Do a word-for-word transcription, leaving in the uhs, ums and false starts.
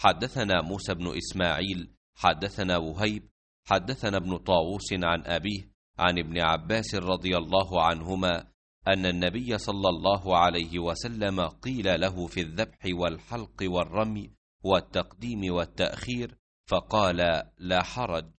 حدثنا موسى بن إسماعيل حدثنا وهيب حدثنا ابن طاووس عن أبيه عن ابن عباس رضي الله عنهما أن النبي صلى الله عليه وسلم قيل له في الذبح والحلق والرمي والتقديم والتأخير فقال: لا حرج.